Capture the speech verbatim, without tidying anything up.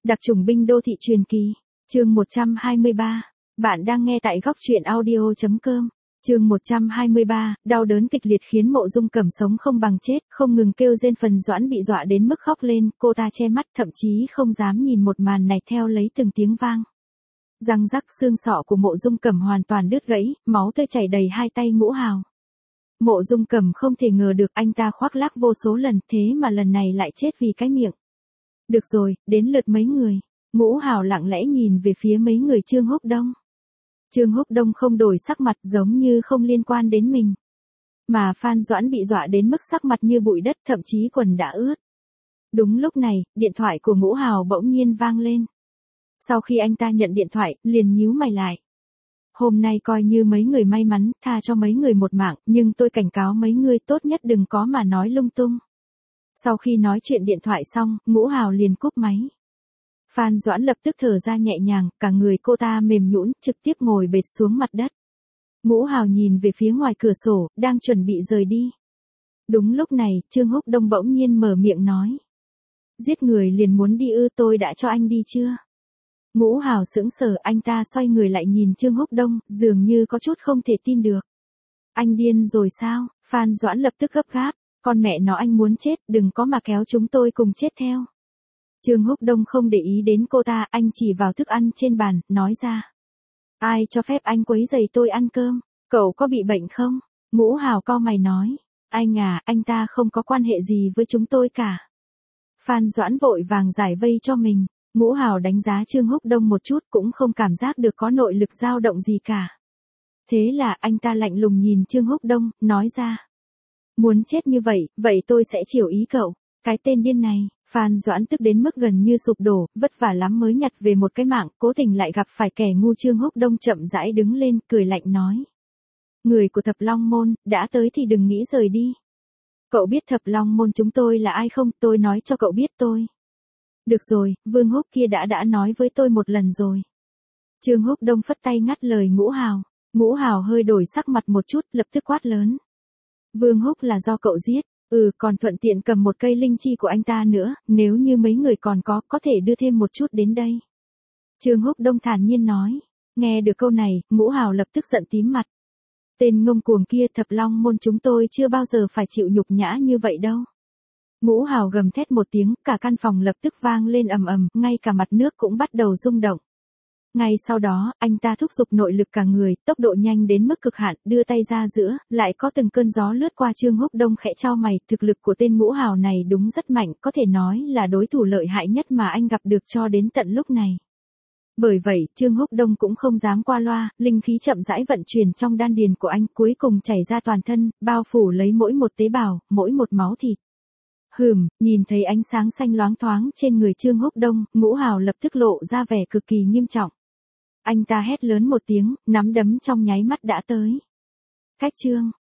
Đặc chủng binh đô thị truyền kỳ. Chương một trăm hai mươi ba. Bạn đang nghe tại góc truyện audio chấm com. Chương một trăm hai mươi ba, đau đớn kịch liệt khiến Mộ Dung Cẩm sống không bằng chết, không ngừng kêu rên. Phần Doãn bị dọa đến mức khóc lên, cô ta che mắt, thậm chí không dám nhìn một màn này theo lấy từng tiếng vang. Răng rắc, xương sọ của Mộ Dung Cẩm hoàn toàn đứt gãy, máu tươi chảy đầy hai tay Ngũ Hào. Mộ Dung Cẩm không thể ngờ được anh ta khoác lác vô số lần, thế mà lần này lại chết vì cái miệng. Được rồi, đến lượt mấy người. Ngũ Hào lặng lẽ nhìn về phía mấy người Trương Húc Đông. Trương Húc Đông không đổi sắc mặt, giống như không liên quan đến mình. Mà Phan Doãn bị dọa đến mức sắc mặt như bụi đất, thậm chí quần đã ướt. Đúng lúc này, điện thoại của Ngũ Hào bỗng nhiên vang lên. Sau khi anh ta nhận điện thoại, liền nhíu mày lại. Hôm nay coi như mấy người may mắn, tha cho mấy người một mạng, nhưng tôi cảnh cáo mấy người tốt nhất đừng có mà nói lung tung. Sau khi nói chuyện điện thoại xong, Ngũ Hào liền cúp máy. Phan Doãn lập tức thở ra nhẹ nhàng, cả người cô ta mềm nhũn, trực tiếp ngồi bệt xuống mặt đất. Ngũ Hào nhìn về phía ngoài cửa sổ, đang chuẩn bị rời đi. Đúng lúc này, Trương Húc Đông bỗng nhiên mở miệng nói. Giết người liền muốn đi ư, tôi đã cho anh đi chưa? Ngũ Hào sững sờ, anh ta xoay người lại nhìn Trương Húc Đông, dường như có chút không thể tin được. Anh điên rồi sao? Phan Doãn lập tức gấp gáp, con mẹ nó anh muốn chết, đừng có mà kéo chúng tôi cùng chết theo. Trương Húc Đông không để ý đến cô ta, anh chỉ vào thức ăn trên bàn, nói ra. Ai cho phép anh quấy rầy tôi ăn cơm? Cậu có bị bệnh không? Ngũ Hào cau mày nói. Anh à, anh ta không có quan hệ gì với chúng tôi cả. Phan Doãn vội vàng giải vây cho mình. Ngũ Hào đánh giá Trương Húc Đông một chút, cũng không cảm giác được có nội lực dao động gì cả. Thế là anh ta lạnh lùng nhìn Trương Húc Đông, nói ra. Muốn chết như vậy, vậy tôi sẽ chiều ý cậu. Cái tên điên này. Phan Doãn tức đến mức gần như sụp đổ, vất vả lắm mới nhặt về một cái mạng, cố tình lại gặp phải kẻ ngu. Trương Húc Đông chậm rãi đứng lên, cười lạnh nói. Người của Thập Long Môn, đã tới thì đừng nghĩ rời đi. Cậu biết Thập Long Môn chúng tôi là ai không? Tôi nói cho cậu biết tôi. Được rồi, Vương Húc kia đã đã nói với tôi một lần rồi. Trương Húc Đông phất tay ngắt lời Ngũ Hào. Ngũ Hào hơi đổi sắc mặt một chút, lập tức quát lớn. Vương Húc là do cậu giết. Ừ, còn thuận tiện cầm một cây linh chi của anh ta nữa, nếu như mấy người còn có, có thể đưa thêm một chút đến đây. Trương Húc Đông thản nhiên nói. Nghe được câu này, Ngũ Hào lập tức giận tím mặt. Tên ngông cuồng kia, Thập Long Môn chúng tôi chưa bao giờ phải chịu nhục nhã như vậy đâu. Ngũ Hào gầm thét một tiếng, cả căn phòng lập tức vang lên ầm ầm, ngay cả mặt nước cũng bắt đầu rung động. Ngay sau đó, anh ta thúc giục nội lực cả người, tốc độ nhanh đến mức cực hạn, đưa tay ra giữa, lại có từng cơn gió lướt qua. Trương Húc Đông khẽ chau mày, thực lực của tên Ngũ Hào này đúng rất mạnh, có thể nói là đối thủ lợi hại nhất mà anh gặp được cho đến tận lúc này. Bởi vậy, Trương Húc Đông cũng không dám qua loa, linh khí chậm rãi vận chuyển trong đan điền của anh, cuối cùng chảy ra toàn thân, bao phủ lấy mỗi một tế bào, mỗi một máu thịt. Hừm, nhìn thấy ánh sáng xanh loáng thoáng trên người Trương Húc Đông, Ngũ Hào lập tức lộ ra vẻ cực kỳ nghiêm trọng. Anh ta hét lớn một tiếng, nắm đấm trong nháy mắt đã tới. Cách chương,